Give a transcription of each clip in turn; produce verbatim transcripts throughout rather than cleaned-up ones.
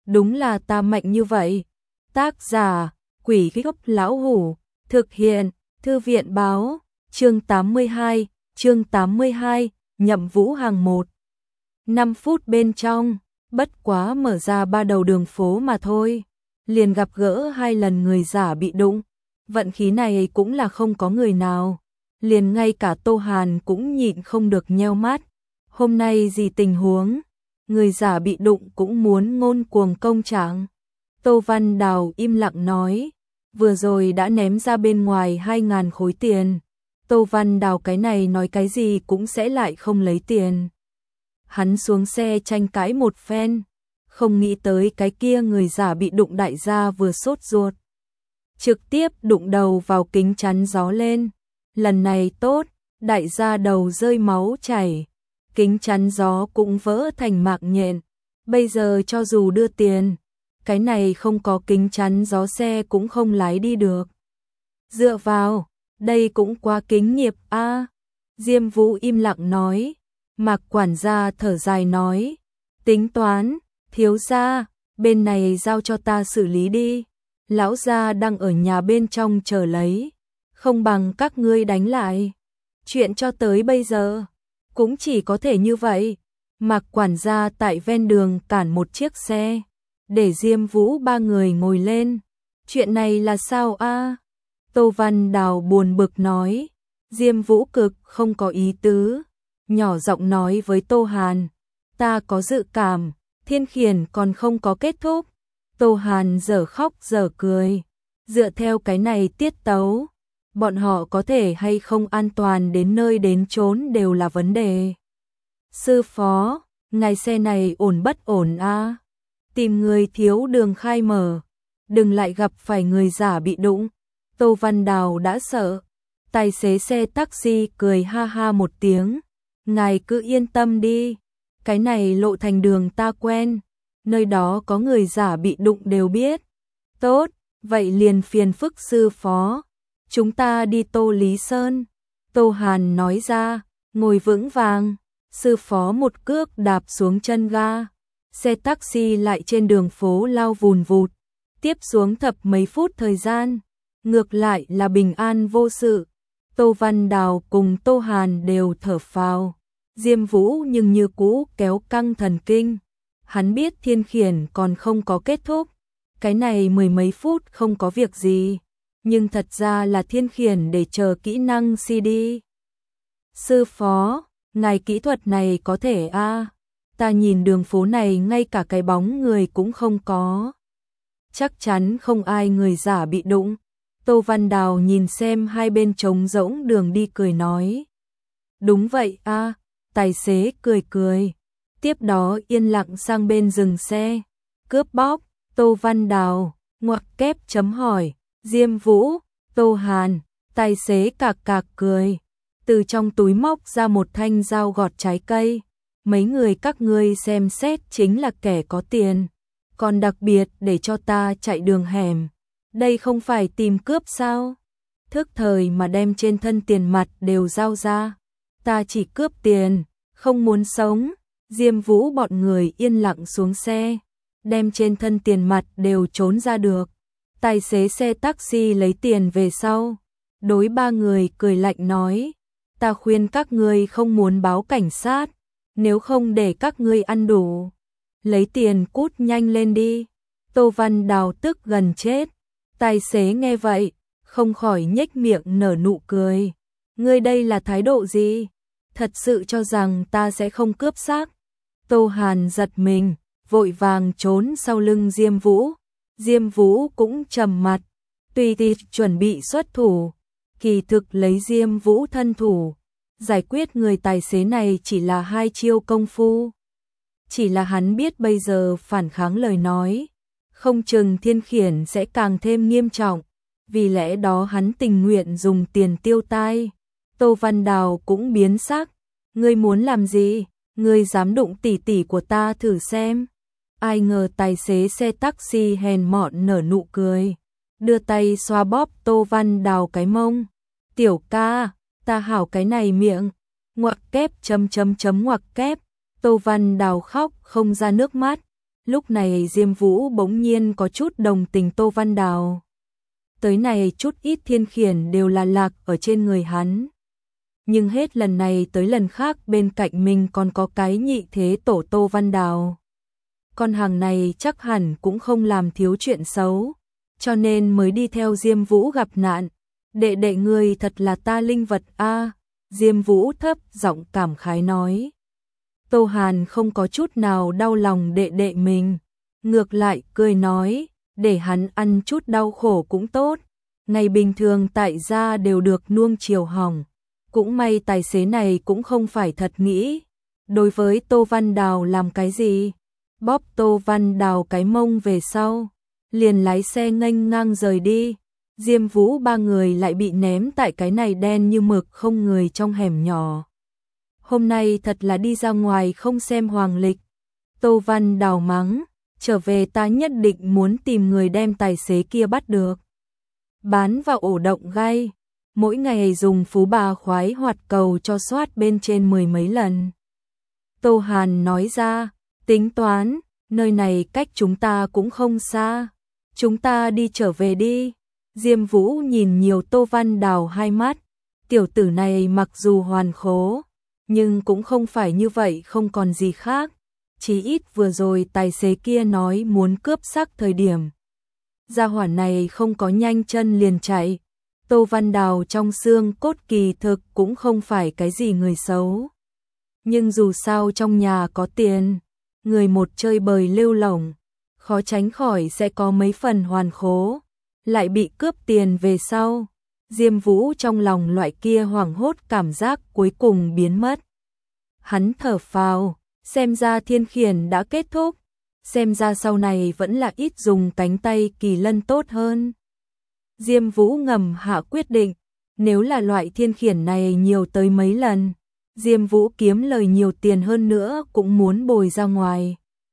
đúng là ta mạnh như vậy. Tác giả, Quỷ Gốc Lão Hủ, thực hiện, Thư viện Báo, chương tám mươi hai, chương tám mươi hai, Nhậm Vũ hàng một. năm phút bên trong, bất quá mở ra ba đầu đường phố mà thôi, liền gặp gỡ hai lần người giả bị đụng. Vận khí này cũng là không có người nào, liền ngay cả Tô Hàn cũng nhịn không được nheo mắt. Hôm nay gì tình huống? Người giả bị đụng cũng muốn ngôn cuồng công trạng. Tô Văn Đào im lặng nói, vừa rồi đã ném ra bên ngoài hai ngàn khối tiền. Tô Văn Đào cái này nói cái gì cũng sẽ lại không lấy tiền. Hắn xuống xe tranh cãi một phen, không nghĩ tới cái kia người giả bị đụng đại gia vừa sốt ruột, trực tiếp đụng đầu vào kính chắn gió lên. Lần này tốt, đại gia đầu rơi máu chảy, kính chắn gió cũng vỡ thành mạc nhện. Bây giờ cho dù đưa tiền, cái này không có kính chắn gió xe cũng không lái đi được. Dựa vào, đây cũng quá kính nghiệp a. À. Diêm Vũ im lặng nói. Mạc quản gia thở dài nói, tính toán, thiếu gia, bên này giao cho ta xử lý đi. Lão gia đang ở nhà bên trong chờ lấy, không bằng các ngươi đánh lại. Chuyện cho tới bây giờ cũng chỉ có thể như vậy. Mạc quản gia tại ven đường cản một chiếc xe, để Diêm Vũ ba người ngồi lên. Chuyện này là sao a? À? Tô Văn Đào buồn bực nói. Diêm Vũ cực không có ý tứ, nhỏ giọng nói với Tô Hàn, ta có dự cảm, Thiên Khiển còn không có kết thúc. Tô Hàn dở khóc dở cười, dựa theo cái này tiết tấu, bọn họ có thể hay không an toàn đến nơi đến chốn đều là vấn đề. Sư phó, ngài xe này ổn bất ổn a? À? Tìm người thiếu đường khai mở, đừng lại gặp phải người giả bị đụng. Tô Văn Đào đã sợ, tài xế xe taxi cười ha ha một tiếng, ngài cứ yên tâm đi, cái này lộ thành đường ta quen, nơi đó có người giả bị đụng đều biết. Tốt, vậy liền phiền phức sư phó, chúng ta đi Tô Lý Sơn. Tô Hàn nói ra, ngồi vững vàng. Sư phó một cước đạp xuống chân ga, xe taxi lại trên đường phố lao vùn vụt, tiếp xuống thập mấy phút thời gian, ngược lại là bình an vô sự. Tô Văn Đào cùng Tô Hàn đều thở phào. Diêm Vũ nhưng như cũ kéo căng thần kinh, hắn biết Thiên Khiển còn không có kết thúc, cái này mười mấy phút không có việc gì, nhưng thật ra là Thiên Khiển để chờ kỹ năng xê đê. Sư phó, ngài kỹ thuật này có thể a? À? Ta nhìn đường phố này ngay cả cái bóng người cũng không có, chắc chắn không ai người giả bị đụng. Tô Văn Đào nhìn xem hai bên trống rỗng đường đi cười nói, đúng vậy a. À? Tài xế cười cười, tiếp đó yên lặng sang bên dừng xe, cướp bóc. Tô Văn Đào, ngoặc kép chấm hỏi, Diêm Vũ, Tô Hàn, tài xế cạc cạc cười, từ trong túi móc ra một thanh dao gọt trái cây. Mấy người các ngươi xem xét chính là kẻ có tiền, còn đặc biệt để cho ta chạy đường hẻm, đây không phải tìm cướp sao? Thức thời mà đem trên thân tiền mặt đều giao ra, ta chỉ cướp tiền, không muốn sống. Diêm Vũ bọn người yên lặng xuống xe, đem trên thân tiền mặt đều trốn ra được. Tài xế xe taxi lấy tiền về sau, đối ba người cười lạnh nói, ta khuyên các ngươi không muốn báo cảnh sát, nếu không để các ngươi ăn đủ. Lấy tiền cút nhanh lên đi. Tô Văn Đào tức gần chết. Tài xế nghe vậy, không khỏi nhếch miệng nở nụ cười. Ngươi đây là thái độ gì? Thật sự cho rằng ta sẽ không cướp xác? Tô Hàn giật mình, vội vàng trốn sau lưng Diêm Vũ. Diêm Vũ cũng trầm mặt, tùy tì chuẩn bị xuất thủ. Kỳ thực lấy Diêm Vũ thân thủ, giải quyết người tài xế này chỉ là hai chiêu công phu. Chỉ là hắn biết bây giờ phản kháng lời nói, không chừng Thiên Khiển sẽ càng thêm nghiêm trọng, vì lẽ đó hắn tình nguyện dùng tiền tiêu tai. Tô Văn Đào cũng biến sắc, ngươi muốn làm gì? Ngươi dám đụng tỷ tỷ của ta thử xem. Ai ngờ tài xế xe taxi hèn mọn nở nụ cười, đưa tay xoa bóp Tô Văn Đào cái mông. Tiểu ca, ta hảo cái này miệng, ngoặc kép chấm chấm chấm ngoặc kép. Tô Văn Đào khóc không ra nước mắt, Lúc này Diêm Vũ bỗng nhiên có chút đồng tình Tô Văn Đào. Tới này chút ít thiên khiển đều là lạc ở trên người hắn. Nhưng hết lần này tới lần khác bên cạnh mình còn có cái nhị thế tổ Tô Văn Đào. Con hàng này chắc hẳn cũng không làm thiếu chuyện xấu, cho nên mới đi theo Diêm Vũ gặp nạn. Đệ đệ người thật là ta linh vật a. Diêm Vũ thấp giọng cảm khái nói. Tô Hàn không có chút nào đau lòng đệ đệ mình, ngược lại cười nói, để hắn ăn chút đau khổ cũng tốt. Ngày bình thường tại gia đều được nuông chiều hỏng, cũng may tài xế này cũng không phải thật nghĩ đối với Tô Văn Đào làm cái gì. Bóp Tô Văn Đào cái mông về sau, liền lái xe nghênh ngang rời đi. Diêm Vũ ba người lại bị ném tại cái này đen như mực không người trong hẻm nhỏ. Hôm nay thật là đi ra ngoài không xem hoàng lịch. Tô Văn Đào mắng, trở về ta nhất định muốn tìm người đem tài xế kia bắt được. Bán vào ổ động gai, mỗi ngày dùng phú bà khoái hoạt cầu cho soát bên trên mười mấy lần. Tô Hàn nói ra, tính toán, nơi này cách chúng ta cũng không xa. Chúng ta đi trở về đi. Diêm Vũ nhìn nhiều Tô Văn Đào hai mắt, tiểu tử này mặc dù hoàn khố, nhưng cũng không phải như vậy không còn gì khác. Chỉ ít vừa rồi tài xế kia nói muốn cướp xác thời điểm. Gia hỏa này không có nhanh chân liền chạy. Tô Văn Đào trong xương cốt kỳ thực cũng không phải cái gì người xấu. Nhưng dù sao trong nhà có tiền, người một chơi bời lêu lổng, khó tránh khỏi sẽ có mấy phần hoàn khố, lại bị cướp tiền về sau. Diêm Vũ trong lòng loại kia hoảng hốt cảm giác cuối cùng biến mất. Hắn thở phào, xem ra thiên khiển đã kết thúc, xem ra sau này vẫn là ít dùng cánh tay kỳ lân tốt hơn. Diêm Vũ ngầm hạ quyết định, nếu là loại thiên khiển này nhiều tới mấy lần, Diêm Vũ kiếm lời nhiều tiền hơn nữa cũng muốn bồi ra ngoài.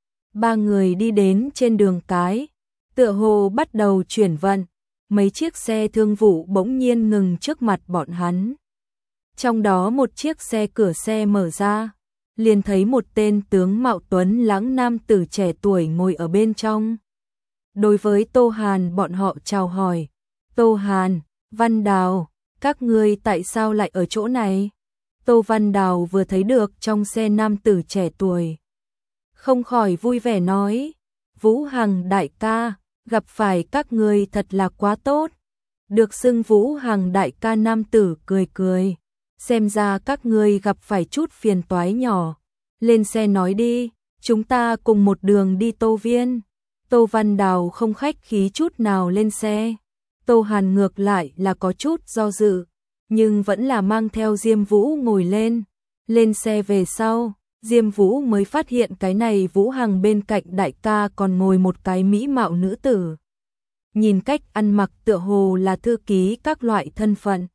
Ba người đi đến trên đường cái, tựa hồ bắt đầu chuyển vận, mấy chiếc xe thương vụ bỗng nhiên ngừng trước mặt bọn hắn. Trong đó một chiếc xe cửa xe mở ra, liền thấy một tên tướng mạo tuấn lãng nam tử trẻ tuổi ngồi ở bên trong. Đối với Tô Hàn bọn họ chào hỏi, Tô Hàn, Văn Đào, các ngươi tại sao lại ở chỗ này? Tô Văn Đào vừa thấy được trong xe nam tử trẻ tuổi, không khỏi vui vẻ nói, Vũ Hằng đại ca, gặp phải các ngươi thật là quá tốt. Được xưng Vũ Hằng đại ca nam tử cười cười, xem ra các ngươi gặp phải chút phiền toái nhỏ. Lên xe nói đi, chúng ta cùng một đường đi Tô Viên. Tô Văn Đào không khách khí chút nào lên xe. Tô Hàn ngược lại là có chút do dự, nhưng vẫn là mang theo Diêm Vũ ngồi lên. Lên xe về sau, Diêm Vũ mới phát hiện cái này Vũ Hằng bên cạnh đại ca còn ngồi một cái mỹ mạo nữ tử. Nhìn cách ăn mặc tựa hồ là thư ký các loại thân phận.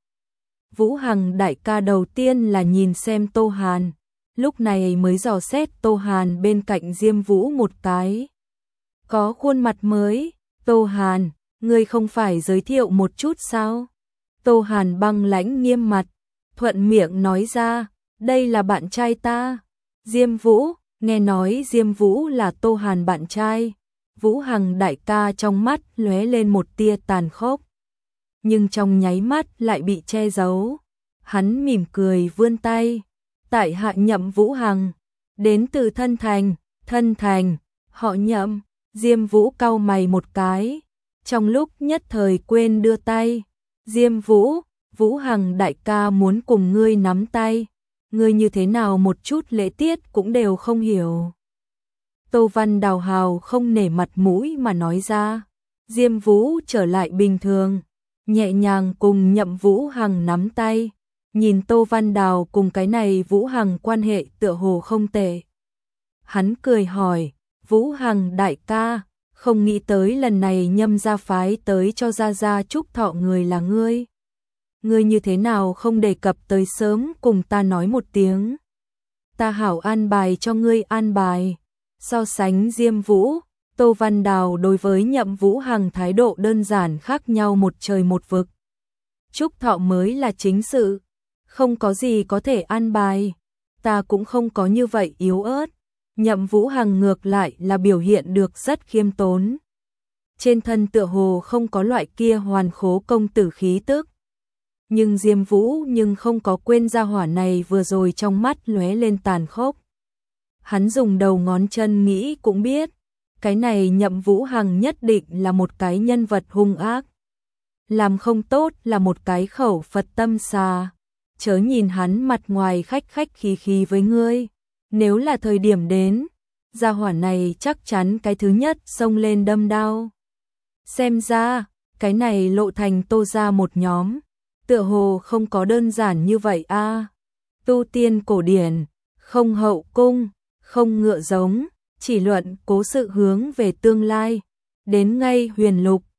Vũ Hằng đại ca đầu tiên là nhìn xem Tô Hàn, lúc này mới dò xét Tô Hàn bên cạnh Diêm Vũ một cái. Có khuôn mặt mới, Tô Hàn, ngươi không phải giới thiệu một chút sao? Tô Hàn băng lãnh nghiêm mặt, thuận miệng nói ra, đây là bạn trai ta. Diêm Vũ, nghe nói Diêm Vũ là Tô Hàn bạn trai. Vũ Hằng đại ca trong mắt lóe lên một tia tàn khốc, nhưng trong nháy mắt lại bị che giấu. Hắn mỉm cười vươn tay, tại hạ Nhậm Vũ Hằng, đến từ Thân Thành. Thân Thành, họ Nhậm. Diêm Vũ cau mày một cái, trong lúc nhất thời quên đưa tay. Diêm Vũ, Vũ Hằng đại ca muốn cùng ngươi nắm tay, ngươi như thế nào một chút lễ tiết cũng đều không hiểu. Tô Văn Đào hào không nể mặt mũi mà nói ra. Diêm Vũ trở lại bình thường, nhẹ nhàng cùng Nhậm Vũ Hằng nắm tay, nhìn Tô Văn Đào cùng cái này Vũ Hằng quan hệ tựa hồ không tệ. Hắn cười hỏi, Vũ Hằng đại ca, không nghĩ tới lần này Nhâm gia phái tới cho gia gia chúc thọ người là ngươi. Ngươi như thế nào không đề cập tới sớm cùng ta nói một tiếng. Ta hảo an bài cho ngươi an bài. So sánh Diêm Vũ, Tô Văn Đào đối với Nhậm Vũ Hằng thái độ đơn giản khác nhau một trời một vực. Chúc thọ mới là chính sự, không có gì có thể an bài, ta cũng không có như vậy yếu ớt. Nhậm Vũ Hằng ngược lại là biểu hiện được rất khiêm tốn. Trên thân tựa hồ không có loại kia hoàn khố công tử khí tức. Nhưng Diêm Vũ nhưng không có quên ra hỏa này vừa rồi trong mắt lóe lên tàn khốc. Hắn dùng đầu ngón chân nghĩ cũng biết, cái này Nhậm Vũ Hằng nhất định là một cái nhân vật hung ác. Làm không tốt là một cái khẩu Phật tâm xà. Chớ nhìn hắn mặt ngoài khách khách khí khí với ngươi. Nếu là thời điểm đến, gia hỏa này chắc chắn cái thứ nhất xông lên đâm đao. Xem ra, cái này Lộ Thành Tô ra một nhóm. Tựa hồ không có đơn giản như vậy a. Tu tiên cổ điển, không hậu cung, không ngựa giống, chỉ luận cố sự hướng về tương lai. Đến ngay huyền lục,